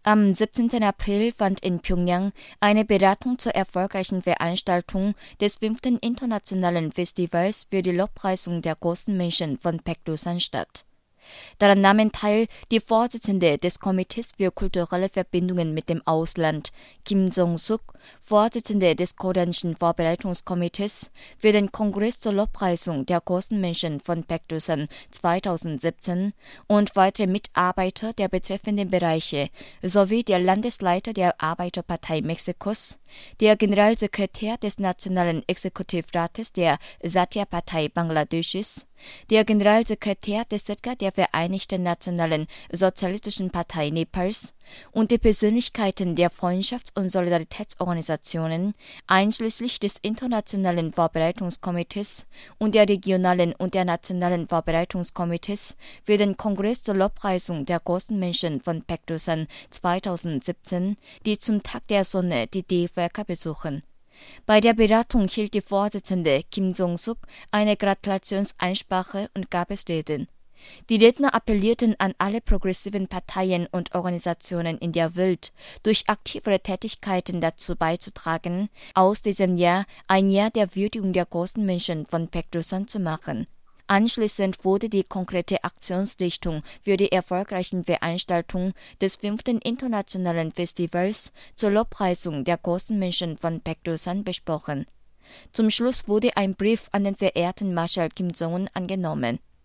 Am 17. April fand in Pjöngjang eine Beratung zur erfolgreichen Veranstaltung des 5. Internationalen Festivals für die Lobpreisung der großen Menschen von Paektusan statt. Daran nahmen teil die Vorsitzende des Komitees für kulturelle Verbindungen mit dem Ausland, Kim Jong-suk, Vorsitzende des koreanischen Vorbereitungskomitees für den Kongress zur Lobpreisung der großen Menschen von Paektusan 2017 und weitere Mitarbeiter der betreffenden Bereiche sowie der Landesleiter der Arbeiterpartei Mexikos, der Generalsekretär des Nationalen Exekutivrats der Satya-Partei Bangladesches, der Generalsekretär des SEDCA der Vereinigten Nationalen Sozialistischen Partei Nepals und die Persönlichkeiten der Freundschafts- und Solidaritätsorganisationen, einschließlich des Internationalen Vorbereitungskomitees und der regionalen und der nationalen Vorbereitungskomitees für den Kongress zur Lobpreisung der großen Menschen von Paektusan 2017, die zum Tag der Sonne die DVK besuchen. Bei der Beratung hielt die Vorsitzende Kim Jong-suk eine Gratulationseinsprache und gab es Reden. Die Redner appellierten an alle progressiven Parteien und Organisationen in der Welt, durch aktivere Tätigkeiten dazu beizutragen, aus diesem Jahr ein Jahr der Würdigung der großen Menschen von Paektusan zu machen. Anschließend wurde die konkrete Aktionsrichtung für die erfolgreichen Veranstaltung des 5. Internationalen Festivals zur Lobpreisung der großen Menschen von Paektusan besprochen. Zum Schluss wurde ein Brief an den verehrten Marschall Kim Jong-un angenommen.